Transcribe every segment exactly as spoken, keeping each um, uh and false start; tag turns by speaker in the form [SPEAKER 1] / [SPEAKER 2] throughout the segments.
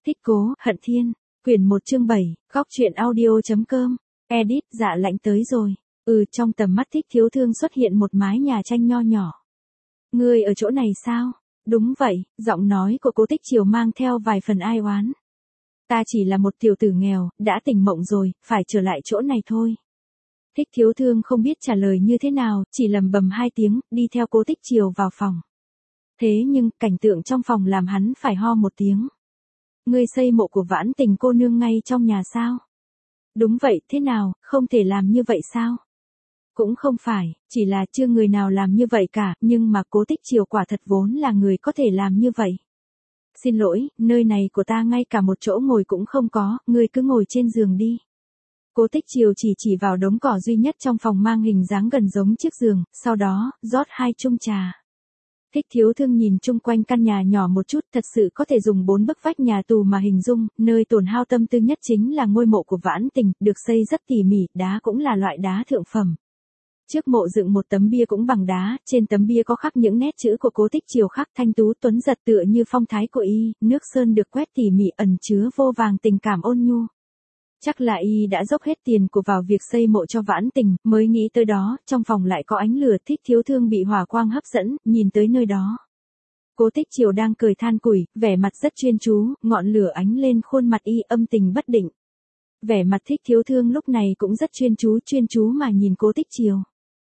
[SPEAKER 1] Thích Cố, Hận Thiên, quyển một chương bảy, góc truyện audio.com, edit, Dạ Lạnh tới rồi. Ừ, trong tầm mắt Thích Thiếu Thương xuất hiện một mái nhà tranh nho nhỏ. Ngươi ở chỗ này sao? Đúng vậy, giọng nói của Cố Tích Chiều mang theo vài phần ai oán. Ta chỉ là một tiểu tử nghèo, đã tỉnh mộng rồi, phải trở lại chỗ này thôi. Thích Thiếu Thương không biết trả lời như thế nào, chỉ lầm bầm hai tiếng, đi theo Cố Tích Chiều vào phòng. Thế nhưng, cảnh tượng trong phòng làm hắn phải ho một tiếng. Ngươi xây mộ của Vãn Tình cô nương ngay trong nhà sao? Đúng vậy, thế nào, không thể làm như vậy sao? Cũng không phải, chỉ là chưa người nào làm như vậy cả, nhưng mà Cố Tích Chiều quả thật vốn là người có thể làm như vậy. Xin lỗi, nơi này của ta ngay cả một chỗ ngồi cũng không có, ngươi cứ ngồi trên giường đi. Cố Tích Chiều chỉ chỉ vào đống cỏ duy nhất trong phòng mang hình dáng gần giống chiếc giường, sau đó, rót hai chung trà. Thích Thiếu Thương nhìn chung quanh căn nhà nhỏ một chút, thật sự có thể dùng bốn bức vách nhà tù mà hình dung, nơi tổn hao tâm tư nhất chính là ngôi mộ của Vãn Tình, được xây rất tỉ mỉ, đá cũng là loại đá thượng phẩm. Trước mộ dựng một tấm bia cũng bằng đá, trên tấm bia có khắc những nét chữ của Cố Tích Chiều khắc thanh tú tuấn giật tựa như phong thái của y, nước sơn được quét tỉ mỉ ẩn chứa vô vàng tình cảm ôn nhu. Chắc là y đã dốc hết tiền của vào việc xây mộ cho Vãn Tình, mới nghĩ tới đó, trong phòng lại có ánh lửa. Thích Thiếu Thương bị hỏa quang hấp dẫn, nhìn tới nơi đó. Cố Tích Chiều đang cười than củi, vẻ mặt rất chuyên chú, ngọn lửa ánh lên khuôn mặt y âm tình bất định. Vẻ mặt Thích Thiếu Thương lúc này cũng rất chuyên chú chuyên chú mà nhìn Cố Tích Chiều.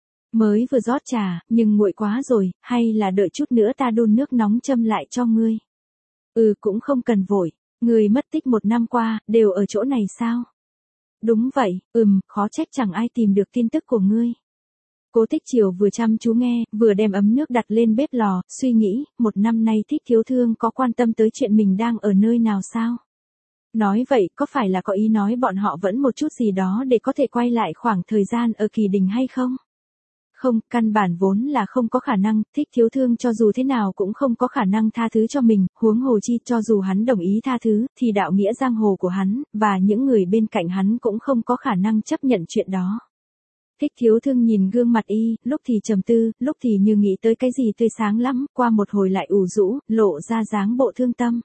[SPEAKER 1] Mới vừa rót trà, nhưng nguội quá rồi, hay là đợi chút nữa ta đun nước nóng châm lại cho ngươi. Ừ, cũng không cần vội. Người mất tích một năm qua, đều ở chỗ này sao? Đúng vậy, ừm, khó trách chẳng ai tìm được tin tức của ngươi. Cố Tích Chiều vừa chăm chú nghe, vừa đem ấm nước đặt lên bếp lò, suy nghĩ, một năm nay Thích Thiếu Thương có quan tâm tới chuyện mình đang ở nơi nào sao? Nói vậy, có phải là có ý nói bọn họ vẫn một chút gì đó để có thể quay lại khoảng thời gian ở Kỳ Đình hay không? Không, căn bản vốn là không có khả năng, Thích Thiếu Thương cho dù thế nào cũng không có khả năng tha thứ cho mình, huống hồ chi cho dù hắn đồng ý tha thứ, thì đạo nghĩa giang hồ của hắn, và những người bên cạnh hắn cũng không có khả năng chấp nhận chuyện đó. Thích Thiếu Thương nhìn gương mặt y, lúc thì trầm tư, lúc thì như nghĩ tới cái gì tươi sáng lắm, qua một hồi lại ủ rũ, lộ ra dáng bộ thương tâm.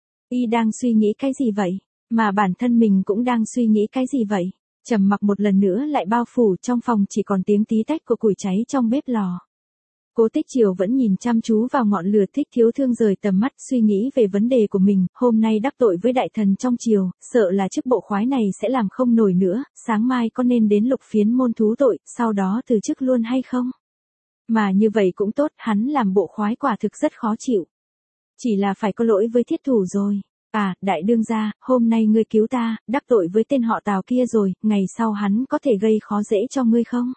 [SPEAKER 1] Y đang suy nghĩ cái gì vậy? Mà bản thân mình cũng đang suy nghĩ cái gì vậy? Trầm mặc một lần nữa lại bao phủ trong phòng chỉ còn tiếng tí tách của củi cháy trong bếp lò. Cố Tích Chiều vẫn nhìn chăm chú vào ngọn lửa. Thích Thiếu Thương rời tầm mắt suy nghĩ về vấn đề của mình, hôm nay đắc tội với đại thần trong triều, sợ là chức bộ khoái này sẽ làm không nổi nữa, sáng mai có nên đến Lục Phiến môn thú tội, sau đó từ chức luôn hay không? Mà như vậy cũng tốt, hắn làm bộ khoái quả thực rất khó chịu. Chỉ là phải có lỗi với thiết thủ rồi. À, đại đương gia, hôm nay ngươi cứu ta, đắc tội với tên họ Tào kia rồi, ngày sau hắn có thể gây khó dễ cho ngươi không?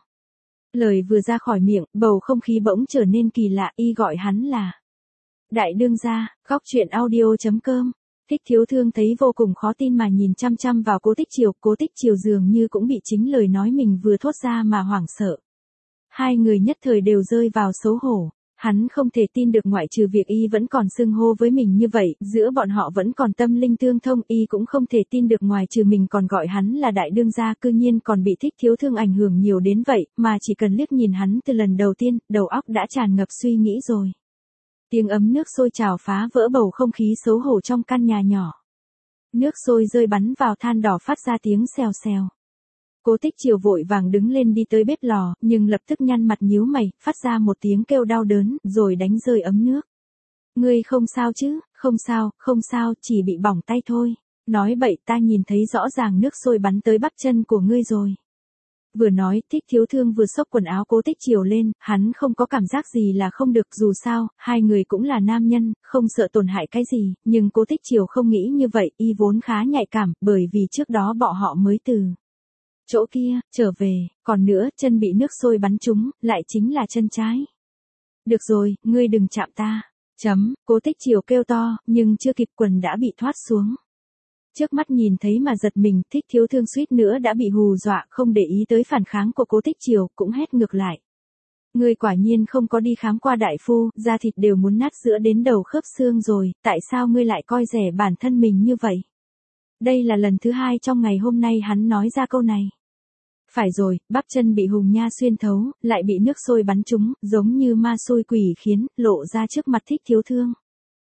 [SPEAKER 1] Lời vừa ra khỏi miệng, bầu không khí bỗng trở nên kỳ lạ, y gọi hắn là đại đương gia. Góc truyện audio.com. Thích Thiếu Thương thấy vô cùng khó tin mà nhìn chăm chăm vào Cố Tích Chiều, Cố Tích Chiều dường như cũng bị chính lời nói mình vừa thốt ra mà hoảng sợ. Hai người nhất thời đều rơi vào xấu hổ. Hắn không thể tin được ngoại trừ việc y vẫn còn xưng hô với mình như vậy, giữa bọn họ vẫn còn tâm linh tương thông, y cũng không thể tin được ngoài trừ mình còn gọi hắn là đại đương gia, cư nhiên còn bị Thích Thiếu Thương ảnh hưởng nhiều đến vậy, mà chỉ cần liếc nhìn hắn từ lần đầu tiên, đầu óc đã tràn ngập suy nghĩ rồi. Tiếng ấm nước sôi trào phá vỡ bầu không khí xấu hổ trong căn nhà nhỏ. Nước sôi rơi bắn vào than đỏ phát ra tiếng xèo xèo. Cố Tích Chiều vội vàng đứng lên đi tới bếp lò, nhưng lập tức nhăn mặt nhíu mày, phát ra một tiếng kêu đau đớn, rồi đánh rơi ấm nước. Ngươi không sao chứ? Không sao, không sao, chỉ bị bỏng tay thôi. Nói bậy, ta nhìn thấy rõ ràng nước sôi bắn tới bắp chân của ngươi rồi. Vừa nói, Thích Thiếu Thương vừa xốc quần áo Cố Tích Chiều lên, hắn không có cảm giác gì là không được, dù sao, hai người cũng là nam nhân, không sợ tổn hại cái gì, nhưng Cố Tích Chiều không nghĩ như vậy, y vốn khá nhạy cảm, bởi vì trước đó bọn họ mới từ chỗ kia, trở về, còn nữa, chân bị nước sôi bắn trúng, lại chính là chân trái. Được rồi, ngươi đừng chạm ta. Chấm, Cố Tích Chiều kêu to, nhưng chưa kịp quần đã bị thoát xuống. Trước mắt nhìn thấy mà giật mình, Thích Thiếu Thương suýt nữa đã bị hù dọa, không để ý tới phản kháng của Cố Tích Chiều, cũng hét ngược lại. Ngươi quả nhiên không có đi khám qua đại phu, da thịt đều muốn nát giữa đến đầu khớp xương rồi, tại sao ngươi lại coi rẻ bản thân mình như vậy? Đây là lần thứ hai trong ngày hôm nay hắn nói ra câu này. Phải rồi, bắp chân bị hùng nha xuyên thấu, lại bị nước sôi bắn trúng, giống như ma xôi quỷ khiến, lộ ra trước mặt Thích Thiếu Thương.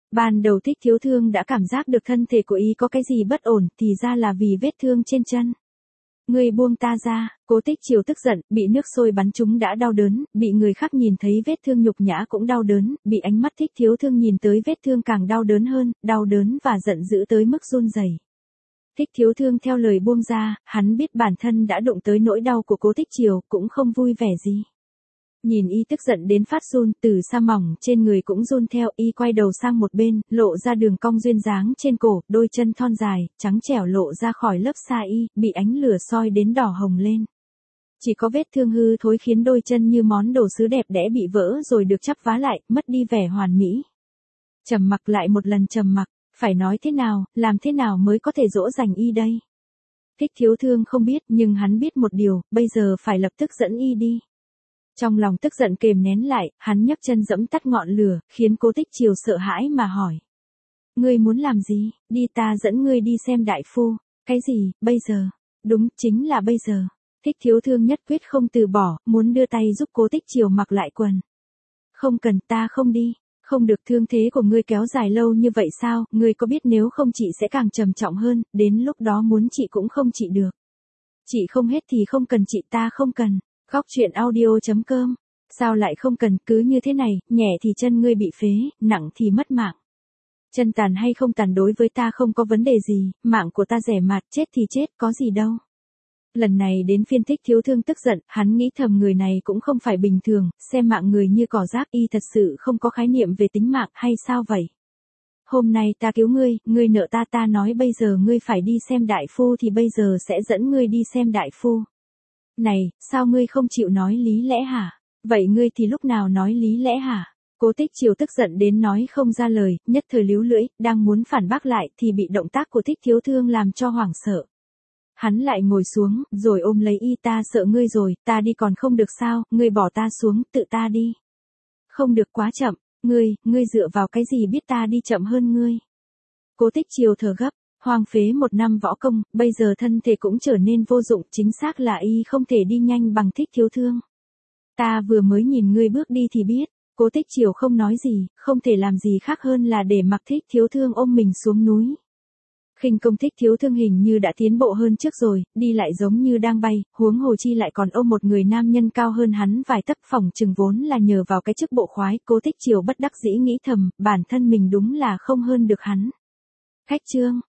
[SPEAKER 1] Ban đầu Thích Thiếu Thương đã cảm giác được thân thể của y có cái gì bất ổn, thì ra là vì vết thương trên chân. Ngươi buông ta ra, Cố Tích Triều tức giận, bị nước sôi bắn trúng đã đau đớn, bị người khác nhìn thấy vết thương nhục nhã cũng đau đớn, bị ánh mắt Thích Thiếu Thương nhìn tới vết thương càng đau đớn hơn, đau đớn và giận dữ tới mức run rẩy. Thích Thiếu Thương theo lời buông ra, hắn biết bản thân đã đụng tới nỗi đau của Cố Tích Triều, cũng không vui vẻ gì. Nhìn y tức giận đến phát run, từ sa mỏng trên người cũng run theo, y quay đầu sang một bên, lộ ra đường cong duyên dáng trên cổ, đôi chân thon dài, trắng trẻo lộ ra khỏi lớp sa y, bị ánh lửa soi đến đỏ hồng lên. Chỉ có vết thương hư thối khiến đôi chân như món đồ sứ đẹp đẽ bị vỡ rồi được chắp vá lại, mất đi vẻ hoàn mỹ. Trầm mặc lại một lần trầm mặc, phải nói thế nào, làm thế nào mới có thể dỗ dành y đây? Thích Thiếu Thương không biết, nhưng hắn biết một điều, bây giờ phải lập tức dẫn y đi. Trong lòng tức giận kềm nén lại, hắn nhấc chân giẫm tắt ngọn lửa, khiến Cố Tích Triều sợ hãi mà hỏi. Ngươi muốn làm gì? Đi, ta dẫn ngươi đi xem đại phu. Cái gì, bây giờ? Đúng, chính là bây giờ. Thích Thiếu Thương nhất quyết không từ bỏ, muốn đưa tay giúp Cố Tích Triều mặc lại quần. Không cần, ta không đi. Không được, thương thế của ngươi kéo dài lâu như vậy sao? Ngươi có biết nếu không chị sẽ càng trầm trọng hơn, đến lúc đó muốn chị cũng không trị được. Chị không hết thì không cần chị, ta không cần. Góc truyện audio chấm com. Sao lại không cần, cứ như thế này, nhẹ thì chân ngươi bị phế, nặng thì mất mạng. Chân tàn hay không tàn đối với ta không có vấn đề gì, mạng của ta rẻ mạt, chết thì chết, có gì đâu. Lần này đến phiên Thích Thiếu Thương tức giận, hắn nghĩ thầm người này cũng không phải bình thường, xem mạng người như cỏ rác, y thật sự không có khái niệm về tính mạng hay sao vậy? Hôm nay ta cứu ngươi, ngươi nợ ta, ta nói bây giờ ngươi phải đi xem đại phu thì bây giờ sẽ dẫn ngươi đi xem đại phu. Này, sao ngươi không chịu nói lý lẽ hả? Vậy ngươi thì lúc nào nói lý lẽ hả? Cố Tích Triều tức giận đến nói không ra lời, nhất thời líu lưỡi, đang muốn phản bác lại thì bị động tác của Thích Thiếu Thương làm cho hoảng sợ. Hắn lại ngồi xuống, rồi ôm lấy y, ta sợ ngươi rồi, ta đi còn không được sao, ngươi bỏ ta xuống, tự ta đi. Không được, quá chậm, ngươi, ngươi dựa vào cái gì biết ta đi chậm hơn ngươi? Cố Tích Triều thở gấp. Hoang phế một năm võ công, bây giờ thân thể cũng trở nên vô dụng, chính xác là y không thể đi nhanh bằng Thích Thiếu Thương. Ta vừa mới nhìn ngươi bước đi thì biết, Cố Tích Triều không nói gì, không thể làm gì khác hơn là để mặc Thích Thiếu Thương ôm mình xuống núi. Khinh công Thích Thiếu Thương hình như đã tiến bộ hơn trước rồi, đi lại giống như đang bay, huống hồ chi lại còn ôm một người nam nhân cao hơn hắn vài tấc, phòng chừng vốn là nhờ vào cái chức bộ khoái. Cố Tích Triều bất đắc dĩ nghĩ thầm, bản thân mình đúng là không hơn được hắn. Khách trương.